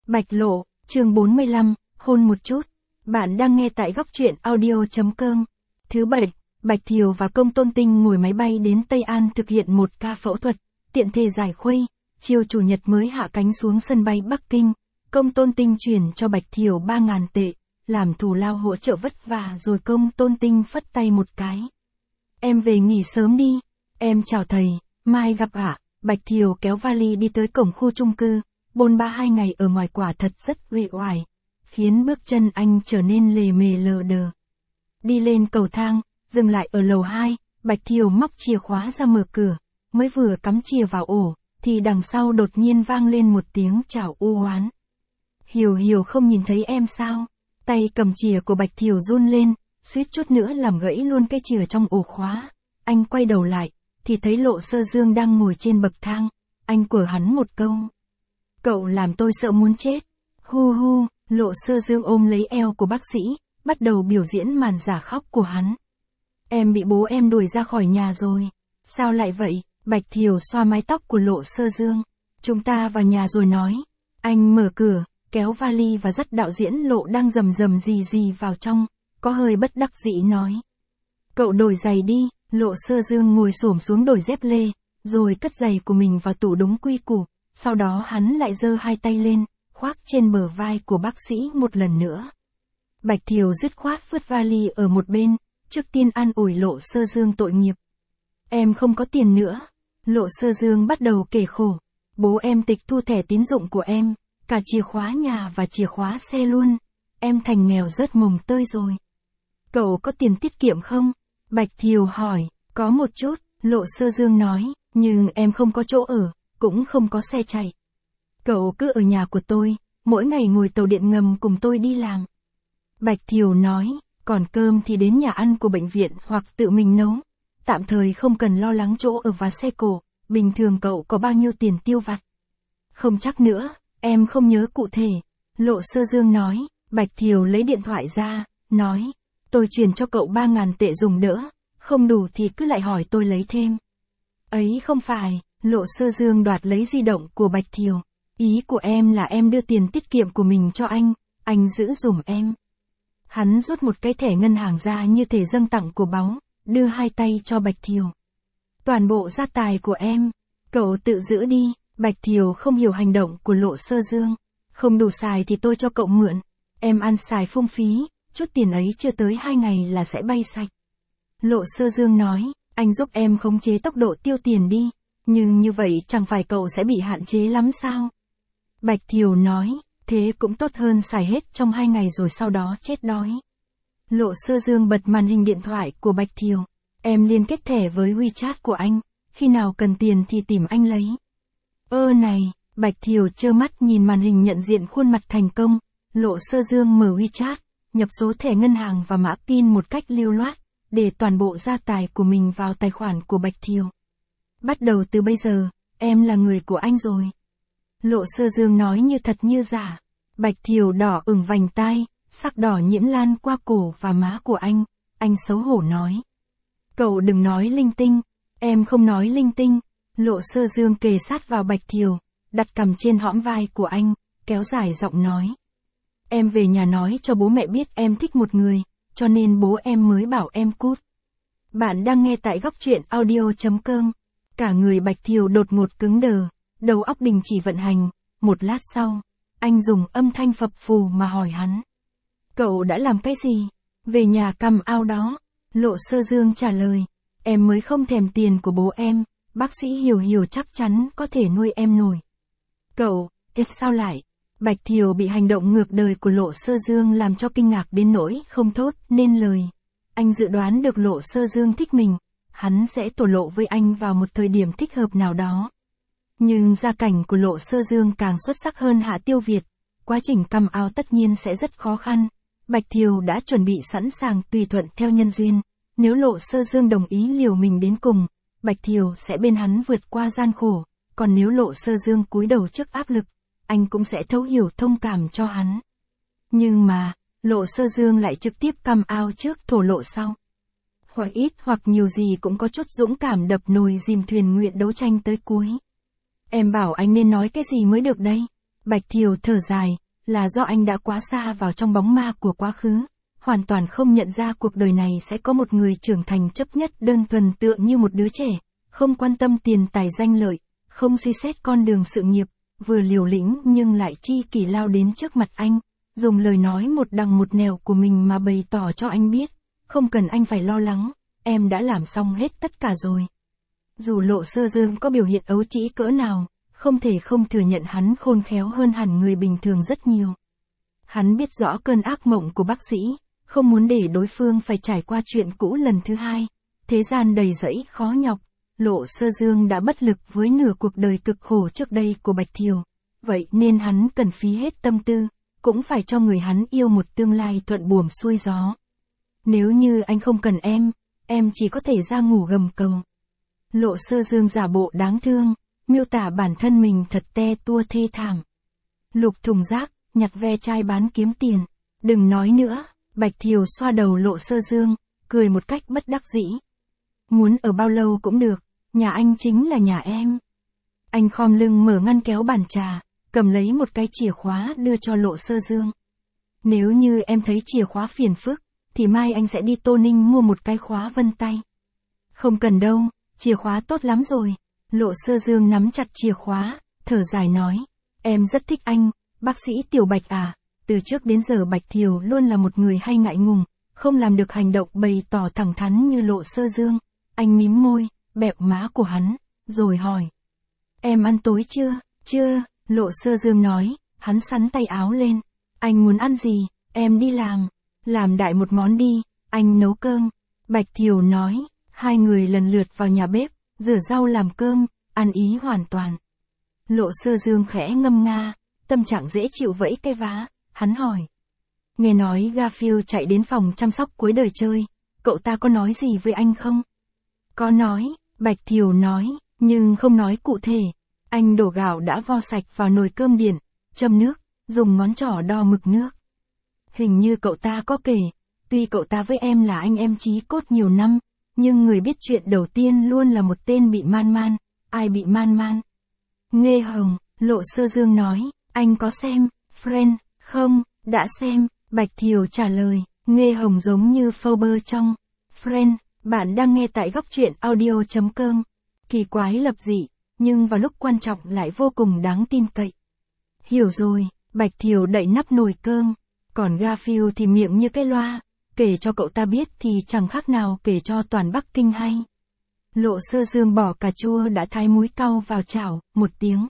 Bạch Lộ, chương 45, hôn một chút. Bạn đang nghe tại góc truyện audio.com. Thứ Bảy, Bạch Thiều và Công Tôn Tinh ngồi máy bay đến Tây An thực hiện một ca phẫu thuật, tiện thể giải khuây. Chiều Chủ nhật mới hạ cánh xuống sân bay Bắc Kinh. Công Tôn Tinh chuyển cho Bạch Thiều 3.000 tệ, làm thù lao hỗ trợ vất vả rồi Công Tôn Tinh phất tay một cái. Em về nghỉ sớm đi. Em chào thầy, mai gặp ạ. Bạch Thiều kéo vali đi tới cổng khu chung cư. Bôn ba 2 ngày ở ngoài quả thật rất uể oải, khiến bước chân anh trở nên lề mề lờ đờ. Đi lên cầu thang, dừng lại ở lầu 2, Bạch Thiều móc chìa khóa ra mở cửa, mới vừa cắm chìa vào ổ, thì đằng sau đột nhiên vang lên một tiếng chào u oán. Hiểu không nhìn thấy em sao? Tay cầm chìa của Bạch Thiều run lên, suýt chút nữa làm gãy luôn cái chìa trong ổ khóa. Anh quay đầu lại, thì thấy Lộ Sơ Dương đang ngồi trên bậc thang. Anh quở hắn một câu. Cậu làm tôi sợ muốn chết. Hu hu, Lộ Sơ Dương ôm lấy eo của bác sĩ, bắt đầu biểu diễn màn giả khóc của hắn. Em bị bố em đuổi ra khỏi nhà rồi. Sao lại vậy? Bạch Thiều xoa mái tóc của Lộ Sơ Dương. Chúng ta vào nhà rồi nói. Anh mở cửa, kéo vali và dắt đạo diễn Lộ đang rầm rì vào trong, có hơi bất đắc dĩ nói. Cậu đổi giày đi. Lộ Sơ Dương ngồi xổm xuống đổi dép lê, rồi cất giày của mình vào tủ đúng quy củ. Sau đó hắn lại giơ hai tay lên, khoác trên bờ vai của bác sĩ một lần nữa. Bạch Thiều dứt khoát vứt vali ở một bên, trước tiên an ủi Lộ Sơ Dương tội nghiệp. Em không có tiền nữa. Lộ Sơ Dương bắt đầu kể khổ. Bố em tịch thu thẻ tín dụng của em, cả chìa khóa nhà và chìa khóa xe luôn. Em thành nghèo rớt mồng tơi rồi. Cậu có tiền tiết kiệm không? Bạch Thiều hỏi. Có một chút, Lộ Sơ Dương nói, nhưng em không có chỗ ở, cũng không có xe chạy. Cậu cứ ở nhà của tôi, mỗi ngày ngồi tàu điện ngầm cùng tôi đi làm. Bạch Thiều nói, còn cơm thì đến nhà ăn của bệnh viện hoặc tự mình nấu. Tạm thời không cần lo lắng chỗ ở và xe cộ, bình thường cậu có bao nhiêu tiền tiêu vặt? Không chắc nữa, em không nhớ cụ thể. Lộ Sơ Dương nói. Bạch Thiều lấy điện thoại ra, nói, tôi chuyển cho cậu 3.000 tệ dùng đỡ, không đủ thì cứ lại hỏi tôi lấy thêm. Ấy không phải. Lộ Sơ Dương đoạt lấy di động của Bạch Thiều. Ý của em là em đưa tiền tiết kiệm của mình cho anh giữ dùm em. Hắn rút một cái thẻ ngân hàng ra như thể dâng tặng của báu, đưa hai tay cho Bạch Thiều. Toàn bộ gia tài của em, cậu tự giữ đi. Bạch Thiều không hiểu hành động của Lộ Sơ Dương. Không đủ xài thì tôi cho cậu mượn. Em ăn xài phung phí, chút tiền ấy chưa tới 2 ngày là sẽ bay sạch. Lộ Sơ Dương nói, anh giúp em khống chế tốc độ tiêu tiền đi. Nhưng như vậy chẳng phải cậu sẽ bị hạn chế lắm sao? Bạch Thiều nói, thế cũng tốt hơn xài hết trong 2 ngày rồi sau đó chết đói. Lộ Sơ Dương bật màn hình điện thoại của Bạch Thiều. Em liên kết thẻ với WeChat của anh, khi nào cần tiền thì tìm anh lấy. Này, Bạch Thiều trơ mắt nhìn màn hình nhận diện khuôn mặt thành công. Lộ Sơ Dương mở WeChat, nhập số thẻ ngân hàng và mã PIN một cách lưu loát, để toàn bộ gia tài của mình vào tài khoản của Bạch Thiều. Bắt đầu từ bây giờ, em là người của anh rồi. Lộ Sơ Dương nói như thật như giả. Bạch Thiều đỏ ửng vành tai, sắc đỏ nhiễm lan qua cổ và má của anh xấu hổ nói. Cậu đừng nói linh tinh, em không nói linh tinh. Lộ Sơ Dương kề sát vào Bạch Thiều, đặt cằm trên hõm vai của anh, kéo dài giọng nói. Em về nhà nói cho bố mẹ biết em thích một người, cho nên bố em mới bảo em cút. Bạn đang nghe tại góc truyện audio.com. Cả người Bạch Thiều đột ngột cứng đờ, đầu óc đình chỉ vận hành. Một lát sau, anh dùng âm thanh phập phù mà hỏi hắn. Cậu đã làm cái gì? Về nhà cầm ao đó. Lộ Sơ Dương trả lời. Em mới không thèm tiền của bố em, bác sĩ Hiểu chắc chắn có thể nuôi em nổi. Cậu, sao lại? Bạch Thiều bị hành động ngược đời của Lộ Sơ Dương làm cho kinh ngạc đến nỗi không thốt nên lời. Anh dự đoán được Lộ Sơ Dương thích mình. Hắn sẽ thổ lộ với anh vào một thời điểm thích hợp nào đó. Nhưng gia cảnh của Lộ Sơ Dương càng xuất sắc hơn Hạ Tiêu Việt. Quá trình cầm ao tất nhiên sẽ rất khó khăn. Bạch Thiều đã chuẩn bị sẵn sàng tùy thuận theo nhân duyên. Nếu Lộ Sơ Dương đồng ý liều mình đến cùng, Bạch Thiều sẽ bên hắn vượt qua gian khổ. Còn nếu Lộ Sơ Dương cúi đầu trước áp lực, anh cũng sẽ thấu hiểu thông cảm cho hắn. Nhưng mà, Lộ Sơ Dương lại trực tiếp cầm ao trước thổ lộ sau. Hoặc ít hoặc nhiều gì cũng có chút dũng cảm đập nồi dìm thuyền nguyện đấu tranh tới cuối. Em bảo anh nên nói cái gì mới được đây? Bạch Thiều thở dài, là do anh đã quá xa vào trong bóng ma của quá khứ, hoàn toàn không nhận ra cuộc đời này sẽ có một người trưởng thành chấp nhất đơn thuần tựa như một đứa trẻ, không quan tâm tiền tài danh lợi, không suy xét con đường sự nghiệp, vừa liều lĩnh nhưng lại chi kỷ lao đến trước mặt anh, dùng lời nói một đằng một nẻo của mình mà bày tỏ cho anh biết, không cần anh phải lo lắng, em đã làm xong hết tất cả rồi. Dù Lộ Sơ Dương có biểu hiện ấu trĩ cỡ nào, không thể không thừa nhận hắn khôn khéo hơn hẳn người bình thường rất nhiều. Hắn biết rõ cơn ác mộng của bác sĩ, không muốn để đối phương phải trải qua chuyện cũ lần thứ hai. Thế gian đầy rẫy khó nhọc, Lộ Sơ Dương đã bất lực với nửa cuộc đời cực khổ trước đây của Bạch Thiều. Vậy nên hắn cần phí hết tâm tư, cũng phải cho người hắn yêu một tương lai thuận buồm xuôi gió. Nếu như anh không cần em chỉ có thể ra ngủ gầm cầu. Lộ Sơ Dương giả bộ đáng thương, miêu tả bản thân mình thật te tua thê thảm. Lục thùng rác, nhặt ve chai bán kiếm tiền. Đừng nói nữa, Bạch Thiều xoa đầu Lộ Sơ Dương, cười một cách bất đắc dĩ. Muốn ở bao lâu cũng được, nhà anh chính là nhà em. Anh khom lưng mở ngăn kéo bàn trà, cầm lấy một cái chìa khóa đưa cho Lộ Sơ Dương. Nếu như em thấy chìa khóa phiền phức, thì mai anh sẽ đi Tô Ninh mua một cái khóa vân tay. Không cần đâu, chìa khóa tốt lắm rồi. Lộ Sơ Dương nắm chặt chìa khóa, thở dài nói. Em rất thích anh, bác sĩ Tiểu Bạch à. Từ trước đến giờ Bạch Thiều luôn là một người hay ngại ngùng, không làm được hành động bày tỏ thẳng thắn như Lộ Sơ Dương. Anh mím môi, bẹo má của hắn, rồi hỏi. Em ăn tối chưa? Chưa, Lộ Sơ Dương nói, hắn xắn tay áo lên. Anh muốn ăn gì, em đi làm đại một món đi, anh nấu cơm. Bạch Thiều nói, hai người lần lượt vào nhà bếp, rửa rau làm cơm, ăn ý hoàn toàn. Lộ Sơ Dương khẽ ngâm nga, tâm trạng dễ chịu vẫy cái vá, hắn hỏi. Nghe nói Garfield chạy đến phòng chăm sóc cuối đời chơi, cậu ta có nói gì với anh không? Có nói, Bạch Thiều nói, nhưng không nói cụ thể. Anh đổ gạo đã vo sạch vào nồi cơm điện, châm nước, dùng ngón trỏ đo mực nước. Hình như cậu ta có kể, tuy cậu ta với em là anh em chí cốt nhiều năm, nhưng người biết chuyện đầu tiên luôn là một tên bị man. Ai bị man? Nghê Hồng, Lộ Sơ Dương nói, anh có xem, Friend, không, đã xem, Bạch Thiều trả lời, Nghê Hồng giống như Phoebe trong Friend, bạn đang nghe tại góc truyện audio.com. Kỳ quái lập dị, nhưng vào lúc quan trọng lại vô cùng đáng tin cậy. Hiểu rồi, Bạch Thiều đậy nắp nồi cơm, còn Garfield thì miệng như cái loa, kể cho cậu ta biết thì chẳng khác nào kể cho toàn Bắc Kinh hay. Lộ Sơ Dương bỏ cà chua đã thái muối cau vào chảo, một tiếng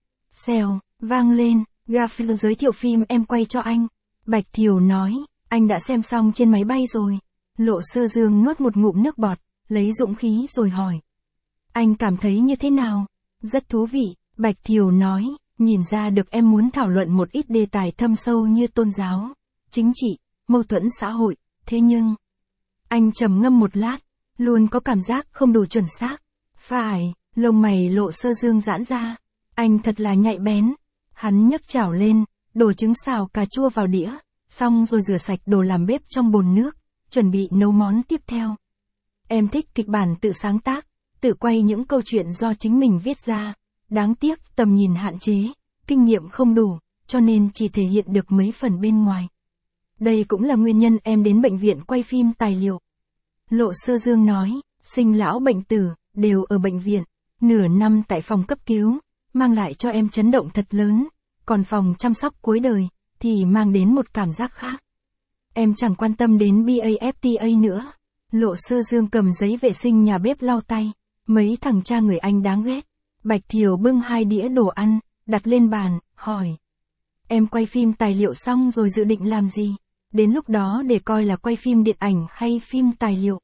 xèo vang lên. Garfield giới thiệu phim em quay cho anh. Bạch Thiều nói, anh đã xem xong trên máy bay rồi. Lộ Sơ Dương nuốt một ngụm nước bọt, lấy dũng khí rồi hỏi. Anh cảm thấy như thế nào? Rất thú vị, Bạch Thiều nói, nhìn ra được em muốn thảo luận một ít đề tài thâm sâu như tôn giáo, chính trị, mâu thuẫn xã hội, thế nhưng... Anh trầm ngâm một lát, luôn có cảm giác không đủ chuẩn xác. Phải, lông mày Lộ Sơ Dương giãn ra. Anh thật là nhạy bén. Hắn nhấc chảo lên, đổ trứng xào cà chua vào đĩa, xong rồi rửa sạch đồ làm bếp trong bồn nước, chuẩn bị nấu món tiếp theo. Em thích kịch bản tự sáng tác, tự quay những câu chuyện do chính mình viết ra. Đáng tiếc tầm nhìn hạn chế, kinh nghiệm không đủ, cho nên chỉ thể hiện được mấy phần bên ngoài. Đây cũng là nguyên nhân em đến bệnh viện quay phim tài liệu. Lộ Sơ Dương nói, sinh lão bệnh tử, đều ở bệnh viện. Nửa năm tại phòng cấp cứu, mang lại cho em chấn động thật lớn. Còn phòng chăm sóc cuối đời, thì mang đến một cảm giác khác. Em chẳng quan tâm đến BAFTA nữa. Lộ Sơ Dương cầm giấy vệ sinh nhà bếp lau tay. Mấy thằng cha người Anh đáng ghét. Bạch Thiều bưng 2 đĩa đồ ăn, đặt lên bàn, hỏi. Em quay phim tài liệu xong rồi dự định làm gì? Đến lúc đó để coi là quay phim điện ảnh hay phim tài liệu.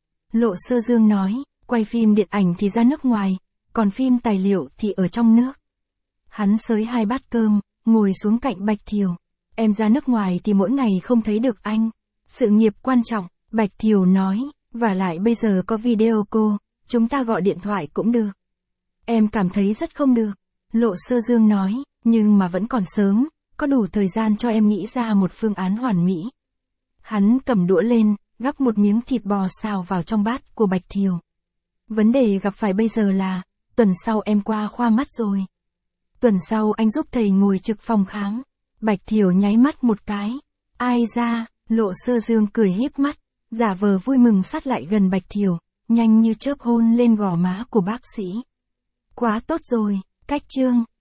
Lộ Sơ Dương nói, quay phim điện ảnh thì ra nước ngoài, còn phim tài liệu thì ở trong nước. Hắn xới 2 bát cơm, ngồi xuống cạnh Bạch Thiều. Em ra nước ngoài thì mỗi ngày không thấy được anh. Sự nghiệp quan trọng, Bạch Thiều nói, và lại bây giờ có video call, chúng ta gọi điện thoại cũng được. Em cảm thấy rất không được. Lộ Sơ Dương nói, nhưng mà vẫn còn sớm, có đủ thời gian cho em nghĩ ra một phương án hoàn mỹ. Hắn cầm đũa lên, gắp một miếng thịt bò xào vào trong bát của Bạch Thiều. Vấn đề gặp phải bây giờ là, tuần sau em qua khoa mắt rồi. Tuần sau anh giúp thầy ngồi trực phòng khám. Bạch Thiều nháy mắt một cái. Ai ra, Lộ Sơ Dương cười híp mắt, giả vờ vui mừng sát lại gần Bạch Thiều, nhanh như chớp hôn lên gò má của bác sĩ. Quá tốt rồi, cách chương.